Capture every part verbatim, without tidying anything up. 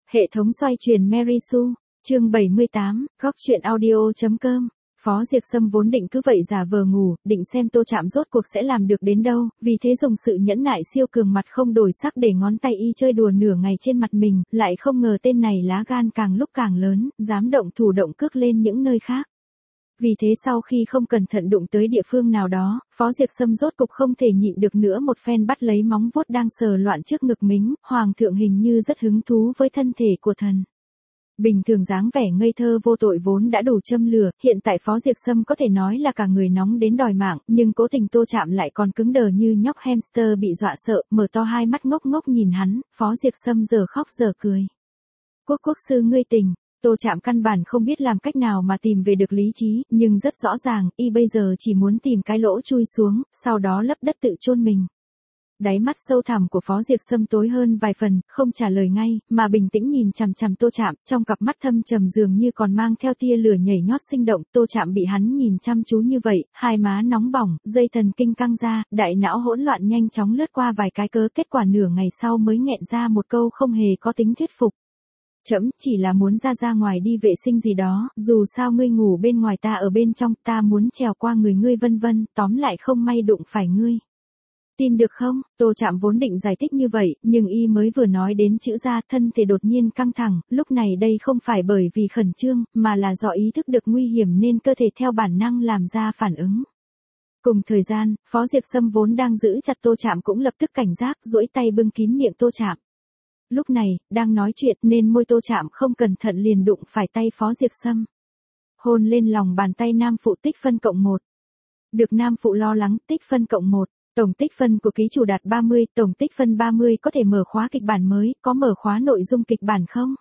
Hệ thống xoay truyền Mary Sue, chương bảy mươi tám, góc truyện audio.com. Phó Diệp Sâm vốn định cứ vậy giả vờ ngủ, định xem Tô Trạm rốt cuộc sẽ làm được đến đâu, vì thế dùng sự nhẫn nại siêu cường mặt không đổi sắc để ngón tay y chơi đùa nửa ngày trên mặt mình, lại không ngờ tên này lá gan càng lúc càng lớn, dám động thủ động cước lên những nơi khác. Vì thế sau khi không cẩn thận đụng tới địa phương nào đó, Phó Diệp Sâm rốt cục không thể nhịn được nữa, một phen bắt lấy móng vuốt đang sờ loạn trước ngực mính, Hoàng thượng hình như rất hứng thú với thân thể của thần. Bình thường dáng vẻ ngây thơ vô tội vốn đã đủ châm lửa, hiện tại Phó Diệp Sâm có thể nói là cả người nóng đến đòi mạng, nhưng cố tình Tô Trạm lại còn cứng đờ như nhóc hamster bị dọa sợ, mở to hai mắt ngốc ngốc nhìn hắn, Phó Diệp Sâm giờ khóc giờ cười. Quốc quốc sư ngươi tỉnh. Tô Trạm căn bản không biết làm cách nào mà tìm về được lý trí, nhưng rất rõ ràng, y bây giờ chỉ muốn tìm cái lỗ chui xuống, sau đó lấp đất tự chôn mình. Đáy mắt sâu thẳm của Phó Diệp Sâm tối hơn vài phần, không trả lời ngay, mà bình tĩnh nhìn chằm chằm Tô Trạm, trong cặp mắt thâm trầm dường như còn mang theo tia lửa nhảy nhót sinh động. Tô Trạm bị hắn nhìn chăm chú như vậy, hai má nóng bỏng, dây thần kinh căng ra, đại não hỗn loạn nhanh chóng lướt qua vài cái cớ, kết quả nửa ngày sau mới nghẹn ra một câu không hề có tính thuyết phục. Trẫm chỉ là muốn ra ra ngoài đi vệ sinh gì đó, dù sao ngươi ngủ bên ngoài ta ở bên trong, ta muốn trèo qua người ngươi vân vân, tóm lại không may đụng phải ngươi. Tin được không? Tô Trạm vốn định giải thích như vậy, nhưng y mới vừa nói đến chữ ra, thân thể đột nhiên căng thẳng, lúc này đây không phải bởi vì khẩn trương, mà là do ý thức được nguy hiểm nên cơ thể theo bản năng làm ra phản ứng. Cùng thời gian, Phó Diệp Sâm vốn đang giữ chặt Tô Trạm cũng lập tức cảnh giác, duỗi tay bưng kín miệng Tô Trạm. Lúc này, đang nói chuyện nên môi Tô Trạm không cẩn thận liền đụng phải tay Phó Diệp Sâm. Hôn lên lòng bàn tay nam phụ tích phân cộng một. Được nam phụ lo lắng, tích phân cộng một. Tổng tích phân của ký chủ đạt ba mươi, tổng tích phân ba mươi có thể mở khóa kịch bản mới, có mở khóa nội dung kịch bản không?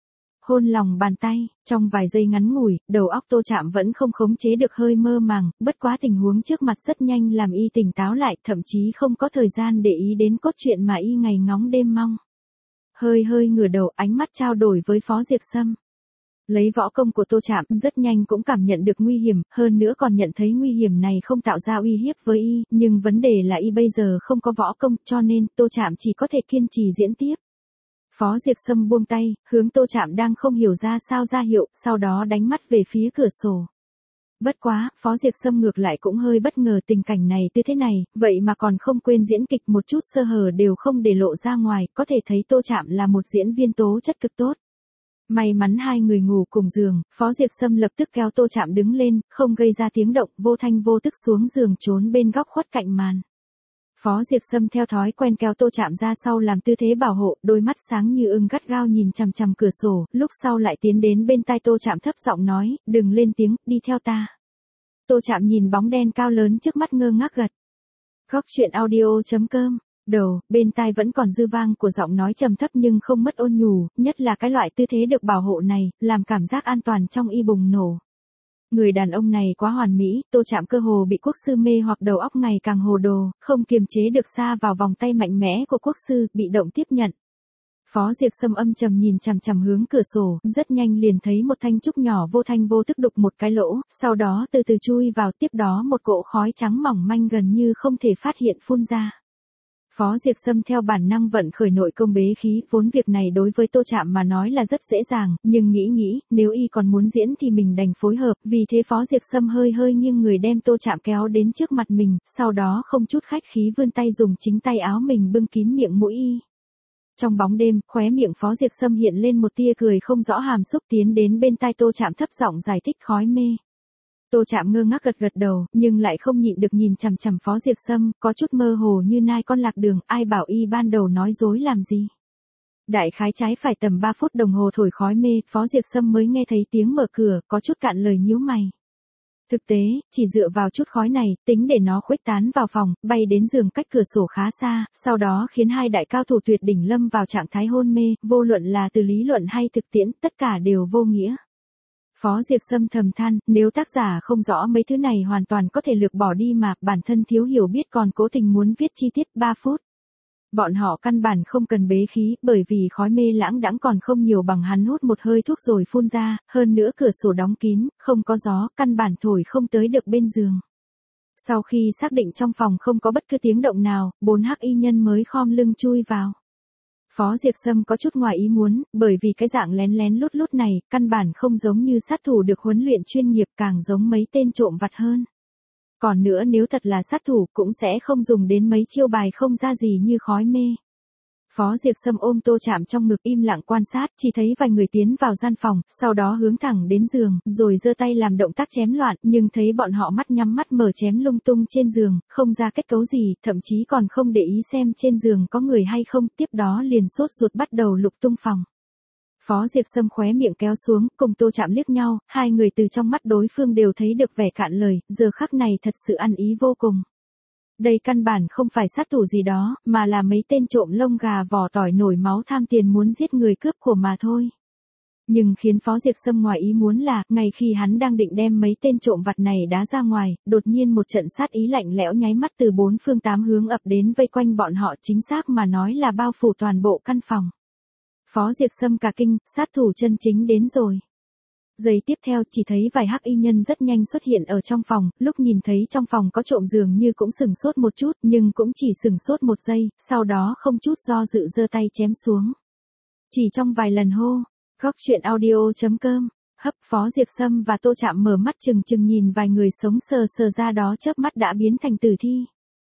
Hôn lòng bàn tay, trong vài giây ngắn ngủi, đầu óc Tô Trạm vẫn không khống chế được hơi mơ màng, bất quá tình huống trước mặt rất nhanh làm y tỉnh táo lại, thậm chí không có thời gian để ý đến cốt truyện mà y ngày ngóng đêm mong. Hơi hơi ngửa đầu, ánh mắt trao đổi với Phó Diệp Sâm. Lấy võ công của Tô Trạm, rất nhanh cũng cảm nhận được nguy hiểm, hơn nữa còn nhận thấy nguy hiểm này không tạo ra uy hiếp với y, nhưng vấn đề là y bây giờ không có võ công, cho nên Tô Trạm chỉ có thể kiên trì diễn tiếp. Phó Diệp Sâm buông tay, hướng Tô Trạm đang không hiểu ra sao ra hiệu, sau đó đánh mắt về phía cửa sổ. Bất quá, Phó Diệp Sâm ngược lại cũng hơi bất ngờ tình cảnh này như thế này, vậy mà còn không quên diễn kịch, một chút sơ hở đều không để lộ ra ngoài, có thể thấy Tô Trạm là một diễn viên tố chất cực tốt. May mắn hai người ngủ cùng giường, Phó Diệp Sâm lập tức kéo Tô Trạm đứng lên, không gây ra tiếng động, vô thanh vô tức xuống giường trốn bên góc khuất cạnh màn. Phó Diệp Sâm theo thói quen kéo Tô Trạm ra sau làm tư thế bảo hộ, đôi mắt sáng như ưng gắt gao nhìn chằm chằm cửa sổ, lúc sau lại tiến đến bên tai Tô Trạm thấp giọng nói, đừng lên tiếng, đi theo ta. Tô Trạm nhìn bóng đen cao lớn trước mắt ngơ ngác gật. Góc truyện audio.com. Đầu, bên tai vẫn còn dư vang của giọng nói trầm thấp nhưng không mất ôn nhủ, nhất là cái loại tư thế được bảo hộ này, làm cảm giác an toàn trong y bùng nổ. Người đàn ông này quá hoàn mỹ, Tô Trạm cơ hồ bị quốc sư mê hoặc đầu óc ngày càng hồ đồ, không kiềm chế được xa vào vòng tay mạnh mẽ của quốc sư, bị động tiếp nhận. Phó Diệp Sâm âm trầm nhìn chằm chằm hướng cửa sổ, rất nhanh liền thấy một thanh trúc nhỏ vô thanh vô tức đục một cái lỗ, sau đó từ từ chui vào, tiếp đó một cỗ khói trắng mỏng manh gần như không thể phát hiện phun ra. Phó Diệp Sâm theo bản năng vận khởi nội công bế khí, vốn việc này đối với Tô Trạm mà nói là rất dễ dàng, nhưng nghĩ nghĩ, nếu y còn muốn diễn thì mình đành phối hợp, vì thế Phó Diệp Sâm hơi hơi nghiêng người đem Tô Trạm kéo đến trước mặt mình, sau đó không chút khách khí vươn tay dùng chính tay áo mình bưng kín miệng mũi y. Trong bóng đêm, khóe miệng Phó Diệp Sâm hiện lên một tia cười không rõ hàm xúc, tiến đến bên tai Tô Trạm thấp giọng giải thích khói mê. Tô Trạm ngơ ngác gật gật đầu, nhưng lại không nhịn được nhìn chằm chằm Phó Diệp Sâm, có chút mơ hồ như nai con lạc đường, ai bảo y ban đầu nói dối làm gì. Đại khái trái phải tầm ba phút đồng hồ thổi khói mê, Phó Diệp Sâm mới nghe thấy tiếng mở cửa, có chút cạn lời nhíu mày. Thực tế, chỉ dựa vào chút khói này, tính để nó khuếch tán vào phòng, bay đến giường cách cửa sổ khá xa, sau đó khiến hai đại cao thủ tuyệt đỉnh lâm vào trạng thái hôn mê, vô luận là từ lý luận hay thực tiễn, tất cả đều vô nghĩa. Phó Diệp Sâm thầm than, nếu tác giả không rõ mấy thứ này hoàn toàn có thể lược bỏ đi mà, bản thân thiếu hiểu biết còn cố tình muốn viết chi tiết ba phút. Bọn họ căn bản không cần bế khí, bởi vì khói mê lãng đãng còn không nhiều bằng hắn hút một hơi thuốc rồi phun ra, hơn nữa cửa sổ đóng kín, không có gió, căn bản thổi không tới được bên giường. Sau khi xác định trong phòng không có bất cứ tiếng động nào, bốn hắc y nhân mới khom lưng chui vào. Phó Diệp Sâm có chút ngoài ý muốn, bởi vì cái dạng lén lén lút lút này, căn bản không giống như sát thủ được huấn luyện chuyên nghiệp, càng giống mấy tên trộm vặt hơn. Còn nữa nếu thật là sát thủ cũng sẽ không dùng đến mấy chiêu bài không ra gì như khói mê. Phó Diệp Sâm ôm Tô Trạm trong ngực im lặng quan sát, chỉ thấy vài người tiến vào gian phòng, sau đó hướng thẳng đến giường, rồi giơ tay làm động tác chém loạn, nhưng thấy bọn họ mắt nhắm mắt mở chém lung tung trên giường, không ra kết cấu gì, thậm chí còn không để ý xem trên giường có người hay không, tiếp đó liền sốt ruột bắt đầu lục tung phòng. Phó Diệp Sâm khóe miệng kéo xuống, cùng Tô Trạm liếc nhau, hai người từ trong mắt đối phương đều thấy được vẻ cạn lời, giờ khắc này thật sự ăn ý vô cùng. Đây căn bản không phải sát thủ gì đó, mà là mấy tên trộm lông gà vỏ tỏi nổi máu tham tiền muốn giết người cướp của mà thôi. Nhưng khiến Phó Diệp Sâm ngoài ý muốn là, ngay khi hắn đang định đem mấy tên trộm vặt này đá ra ngoài, đột nhiên một trận sát ý lạnh lẽo nháy mắt từ bốn phương tám hướng ập đến vây quanh bọn họ, chính xác mà nói là bao phủ toàn bộ căn phòng. Phó Diệp Sâm cả kinh, sát thủ chân chính đến rồi. Giây tiếp theo chỉ thấy vài hắc y nhân rất nhanh xuất hiện ở trong phòng, lúc nhìn thấy trong phòng có trộm dường như cũng sừng sốt một chút, nhưng cũng chỉ sừng sốt một giây, sau đó không chút do dự giơ tay chém xuống. Chỉ trong vài lần hô, góc truyện audio chấm com, hấp Phó Diệp Sâm và Tô Trạm mở mắt chừng chừng nhìn vài người sống sờ sờ ra đó chớp mắt đã biến thành tử thi.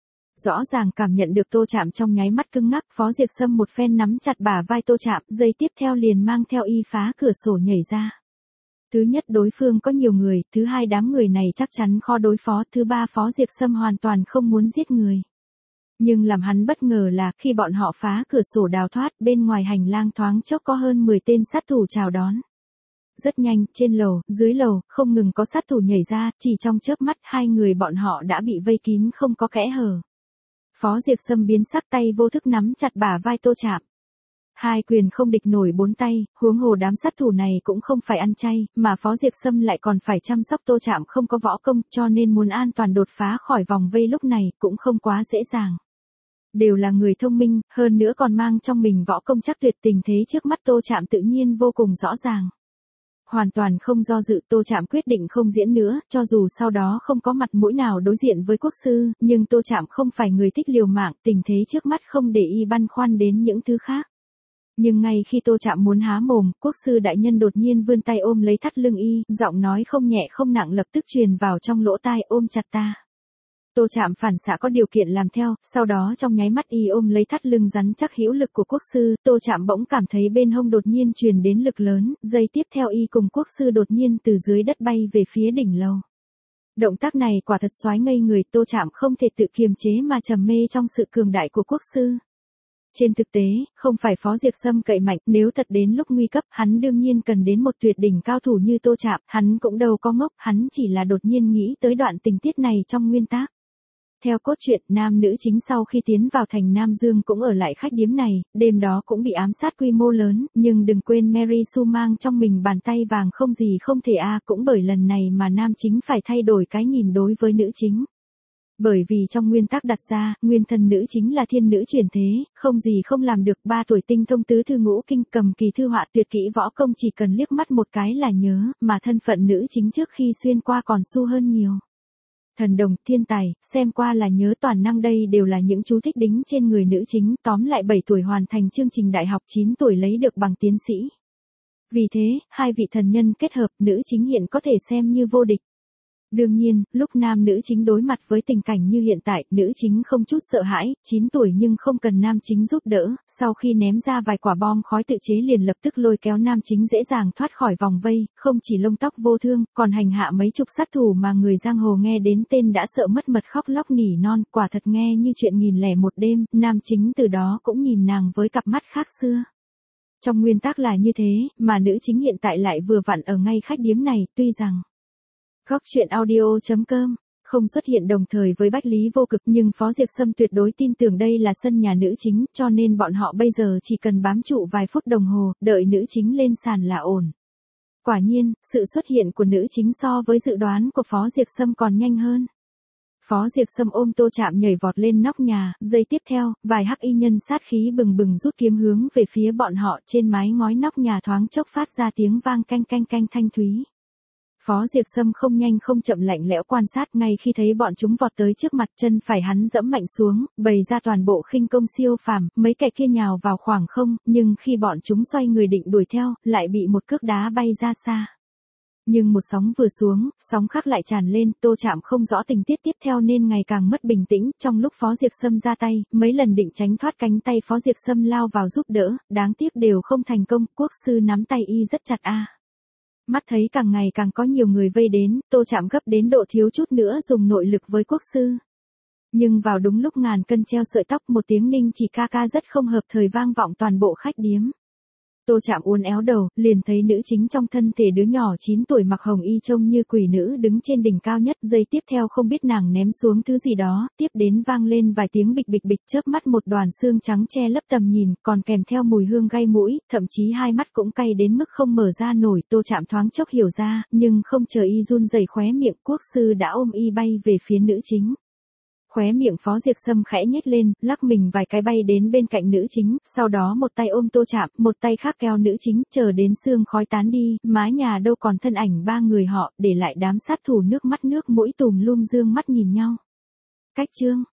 Rõ ràng cảm nhận được Tô Trạm trong nháy mắt cứng ngắc, Phó Diệp Sâm một phen nắm chặt bả vai Tô Trạm, giây tiếp theo liền mang theo y phá cửa sổ nhảy ra. Thứ nhất đối phương có nhiều người, thứ hai đám người này chắc chắn khó đối phó, thứ ba Phó Diệp Sâm hoàn toàn không muốn giết người. Nhưng làm hắn bất ngờ là khi bọn họ phá cửa sổ đào thoát, bên ngoài hành lang thoáng chốc có hơn mười tên sát thủ chào đón. Rất nhanh, trên lầu, dưới lầu, không ngừng có sát thủ nhảy ra, chỉ trong chớp mắt hai người bọn họ đã bị vây kín không có kẽ hở. Phó Diệp Sâm biến sắc tay vô thức nắm chặt bả vai Tô Trạm. Hai quyền không địch nổi bốn tay, huống hồ đám sát thủ này cũng không phải ăn chay, mà Phó Diệp Sâm lại còn phải chăm sóc Tô Trạm không có võ công, cho nên muốn an toàn đột phá khỏi vòng vây lúc này cũng không quá dễ dàng. Đều là người thông minh, hơn nữa còn mang trong mình võ công chắc tuyệt, tình thế trước mắt Tô Trạm tự nhiên vô cùng rõ ràng. Hoàn toàn không do dự, Tô Trạm quyết định không diễn nữa, cho dù sau đó không có mặt mũi nào đối diện với quốc sư, nhưng Tô Trạm không phải người thích liều mạng, tình thế trước mắt không để y băn khoăn đến những thứ khác. Nhưng ngay khi Tô Trạm muốn há mồm, quốc sư đại nhân đột nhiên vươn tay ôm lấy thắt lưng y, giọng nói không nhẹ không nặng lập tức truyền vào trong lỗ tai, ôm chặt ta. Tô Trạm phản xạ có điều kiện làm theo, sau đó trong nháy mắt y ôm lấy thắt lưng rắn chắc hữu lực của quốc sư, Tô Trạm bỗng cảm thấy bên hông đột nhiên truyền đến lực lớn, giây tiếp theo y cùng quốc sư đột nhiên từ dưới đất bay về phía đỉnh lầu. Động tác này quả thật xoái ngây người, Tô Trạm không thể tự kiềm chế mà trầm mê trong sự cường đại của quốc sư. Trên thực tế, không phải Phó Diệp Sâm cậy mạnh, nếu thật đến lúc nguy cấp, hắn đương nhiên cần đến một tuyệt đỉnh cao thủ như Tô Trạm, hắn cũng đâu có ngốc, hắn chỉ là đột nhiên nghĩ tới đoạn tình tiết này trong nguyên tác. Theo cốt truyện, nam nữ chính sau khi tiến vào thành Nam Dương cũng ở lại khách điếm này, đêm đó cũng bị ám sát quy mô lớn, nhưng đừng quên Mary Sue mang trong mình bàn tay vàng không gì không thể a, cũng bởi lần này mà nam chính phải thay đổi cái nhìn đối với nữ chính. Bởi vì trong nguyên tắc đặt ra, nguyên thân nữ chính là thiên nữ chuyển thế, không gì không làm được, ba tuổi tinh thông tứ thư ngũ kinh, cầm kỳ thư họa, tuyệt kỹ võ công, chỉ cần liếc mắt một cái là nhớ, mà thân phận nữ chính trước khi xuyên qua còn su hơn nhiều. Thần đồng, thiên tài, xem qua là nhớ, toàn năng, đây đều là những chú thích đính trên người nữ chính, tóm lại bảy tuổi hoàn thành chương trình đại học, chín tuổi lấy được bằng tiến sĩ. Vì thế, hai vị thần nhân kết hợp, nữ chính hiện có thể xem như vô địch. Đương nhiên, lúc nam nữ chính đối mặt với tình cảnh như hiện tại, nữ chính không chút sợ hãi, chín tuổi nhưng không cần nam chính giúp đỡ, sau khi ném ra vài quả bom khói tự chế liền lập tức lôi kéo nam chính dễ dàng thoát khỏi vòng vây, không chỉ lông tóc vô thương, còn hành hạ mấy chục sát thủ mà người giang hồ nghe đến tên đã sợ mất mật khóc lóc nỉ non, quả thật nghe như chuyện nghìn lẻ một đêm, nam chính từ đó cũng nhìn nàng với cặp mắt khác xưa. Trong nguyên tắc là như thế, mà nữ chính hiện tại lại vừa vặn ở ngay khách điếm này, tuy rằng góc truyện audio chấm com không xuất hiện đồng thời với Bách Lý Vô Cực, nhưng Phó Diệp Sâm tuyệt đối tin tưởng đây là sân nhà nữ chính, cho nên bọn họ bây giờ chỉ cần bám trụ vài phút đồng hồ, đợi nữ chính lên sàn là ổn. Quả nhiên, sự xuất hiện của nữ chính so với dự đoán của Phó Diệp Sâm còn nhanh hơn. Phó Diệp Sâm ôm Tô Trạm nhảy vọt lên nóc nhà, giây tiếp theo, vài hắc y nhân sát khí bừng bừng rút kiếm hướng về phía bọn họ, trên mái ngói nóc nhà thoáng chốc phát ra tiếng vang canh canh canh thanh thúy. Phó Diệp Sâm không nhanh không chậm lạnh lẽo quan sát, ngay khi thấy bọn chúng vọt tới trước mặt, chân phải hắn dẫm mạnh xuống, bày ra toàn bộ khinh công siêu phàm, mấy kẻ kia nhào vào khoảng không, nhưng khi bọn chúng xoay người định đuổi theo, lại bị một cước đá bay ra xa. Nhưng một sóng vừa xuống, sóng khác lại tràn lên, Tô Trạm không rõ tình tiết tiếp theo nên ngày càng mất bình tĩnh, trong lúc Phó Diệp Sâm ra tay, mấy lần định tránh thoát cánh tay Phó Diệp Sâm lao vào giúp đỡ, đáng tiếc đều không thành công, quốc sư nắm tay y rất chặt a. Mắt thấy càng ngày càng có nhiều người vây đến, Tô Trạm gấp đến độ thiếu chút nữa dùng nội lực với quốc sư. Nhưng vào đúng lúc ngàn cân treo sợi tóc, một tiếng ninh chỉ ca ca rất không hợp thời vang vọng toàn bộ khách điếm. Tô Trạm uốn éo đầu, liền thấy nữ chính trong thân thể đứa nhỏ chín tuổi mặc hồng y trông như quỷ nữ đứng trên đỉnh cao nhất, giây tiếp theo không biết nàng ném xuống thứ gì đó, tiếp đến vang lên vài tiếng bịch bịch bịch, chớp mắt một đoàn xương trắng che lấp tầm nhìn, còn kèm theo mùi hương gai mũi, thậm chí hai mắt cũng cay đến mức không mở ra nổi. Tô Trạm thoáng chốc hiểu ra, nhưng không chờ y run rẩy khóe miệng, quốc sư đã ôm y bay về phía nữ chính. Khóe miệng Phó Diệp Sâm khẽ nhếch lên, lắc mình vài cái bay đến bên cạnh nữ chính, sau đó một tay ôm Tô Trạm, một tay khác kéo nữ chính, chờ đến sương khói tán đi, mái nhà đâu còn thân ảnh ba người họ, để lại đám sát thủ nước mắt nước mũi tùm lum dương mắt nhìn nhau. Cách chương